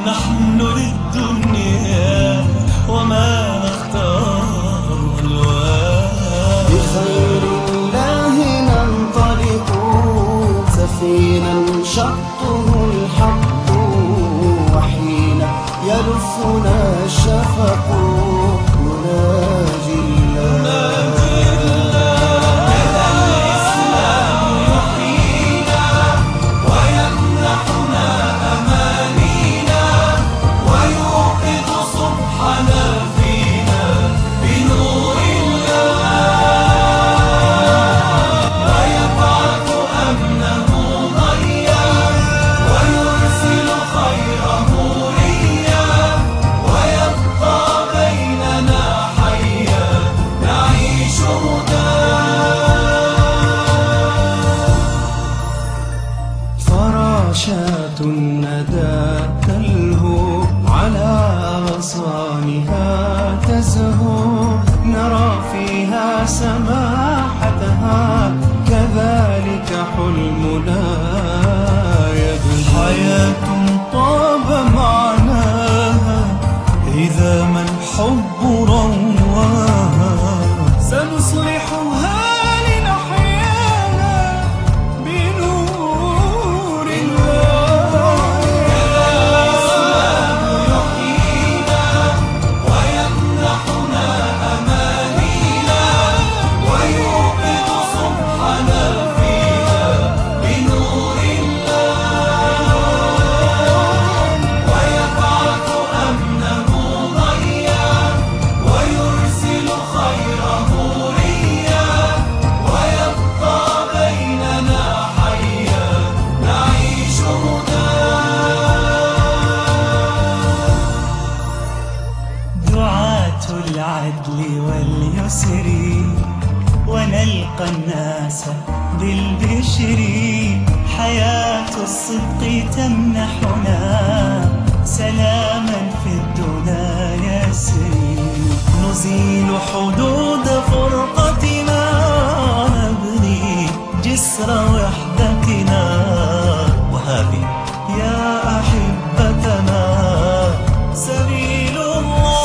نحن للدنيا وما نختار الوان. بخير الله ننطلق سفينا شطه الحق، وحين يلفنا الشفق نناجي الله. فراشات الندى تلهو على أغصانها تزهو، نرى فيها سماحتها كذلك حلمنا يبدو. حياة طاب معناها إذا ما الحب رواها، سنصلحها العدل واليسر، ونلقى الناس بالبشر. حياة الصدق تمنحنا سلاما في الدنا يسري، نزيل حدود فرقتنا، نبني جسر وحدتنا، وهذه يا أحبتنا سبيل الله.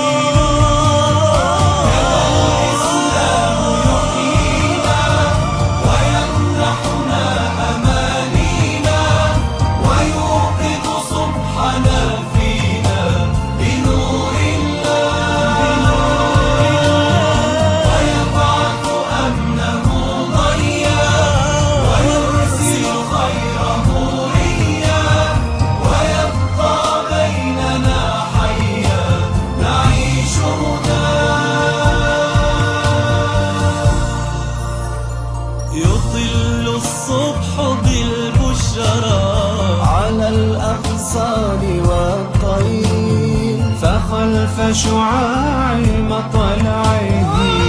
يطل الصبح بالبشرى على الأغصان والطير، فخلف شعاع مطلعه